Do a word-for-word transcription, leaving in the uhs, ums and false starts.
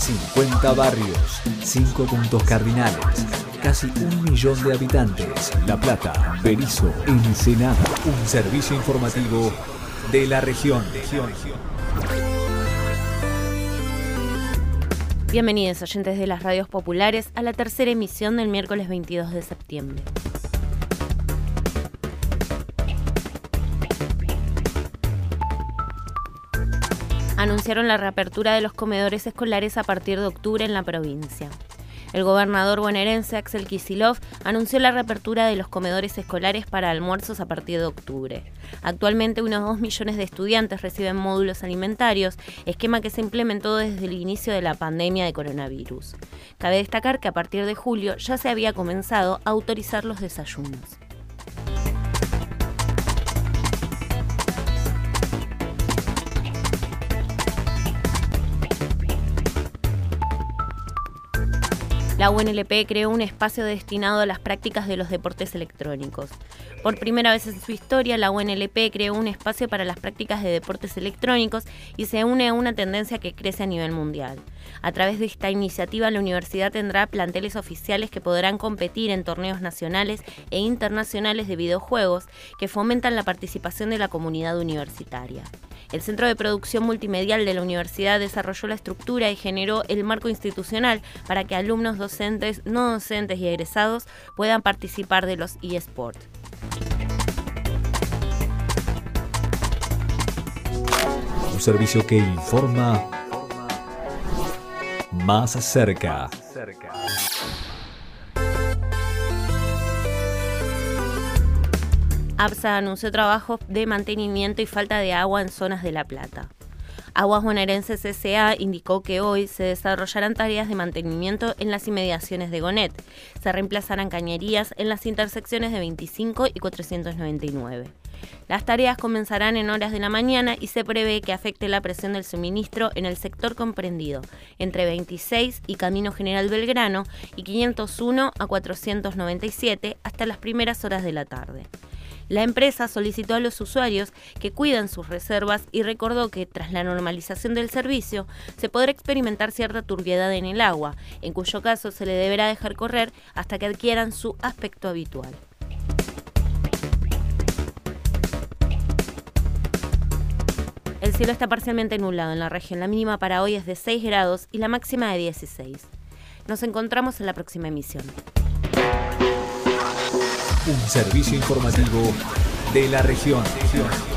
cincuenta barrios, cinco puntos cardinales, casi un millón de habitantes. La Plata, Berisso, Ensenada. Un servicio informativo de la región. Bienvenidos, oyentes de las radios populares, a la tercera emisión del miércoles veintidós de septiembre. Anunciaron la reapertura de los comedores escolares a partir de octubre en la provincia. El gobernador bonaerense Axel Kicillof anunció la reapertura de los comedores escolares para almuerzos a partir de octubre. Actualmente unos dos millones de estudiantes reciben módulos alimentarios, esquema que se implementó desde el inicio de la pandemia de coronavirus. Cabe destacar que a partir de julio ya se había comenzado a autorizar los desayunos. La U N L P creó un espacio destinado a las prácticas de los deportes electrónicos. Por primera vez en su historia, la U N L P creó un espacio para las prácticas de deportes electrónicos y se une a una tendencia que crece a nivel mundial. A través de esta iniciativa, la universidad tendrá planteles oficiales que podrán competir en torneos nacionales e internacionales de videojuegos que fomentan la participación de la comunidad universitaria. El Centro de Producción Multimedial de la Universidad desarrolló la estructura y generó el marco institucional para que alumnos, docentes, no docentes y egresados puedan participar de los eSports. Un servicio que informa más cerca. ABSA anunció trabajos de mantenimiento y falta de agua en zonas de La Plata. Aguas Bonaerenses S A indicó que hoy se desarrollarán tareas de mantenimiento en las inmediaciones de Gonet. Se reemplazarán cañerías en las intersecciones de veinticinco y cuatrocientos noventa y nueve. Las tareas comenzarán en horas de la mañana y se prevé que afecte la presión del suministro en el sector comprendido entre veintiséis y Camino General Belgrano y quinientos uno a cuatrocientos noventa y siete hasta las primeras horas de la tarde. La empresa solicitó a los usuarios que cuiden sus reservas y recordó que tras la normalización del servicio se podrá experimentar cierta turbiedad en el agua, en cuyo caso se le deberá dejar correr hasta que adquieran su aspecto habitual. El cielo está parcialmente nublado en la región. La mínima para hoy es de seis grados y la máxima de dieciséis. Nos encontramos en la próxima emisión. Un servicio informativo de la región.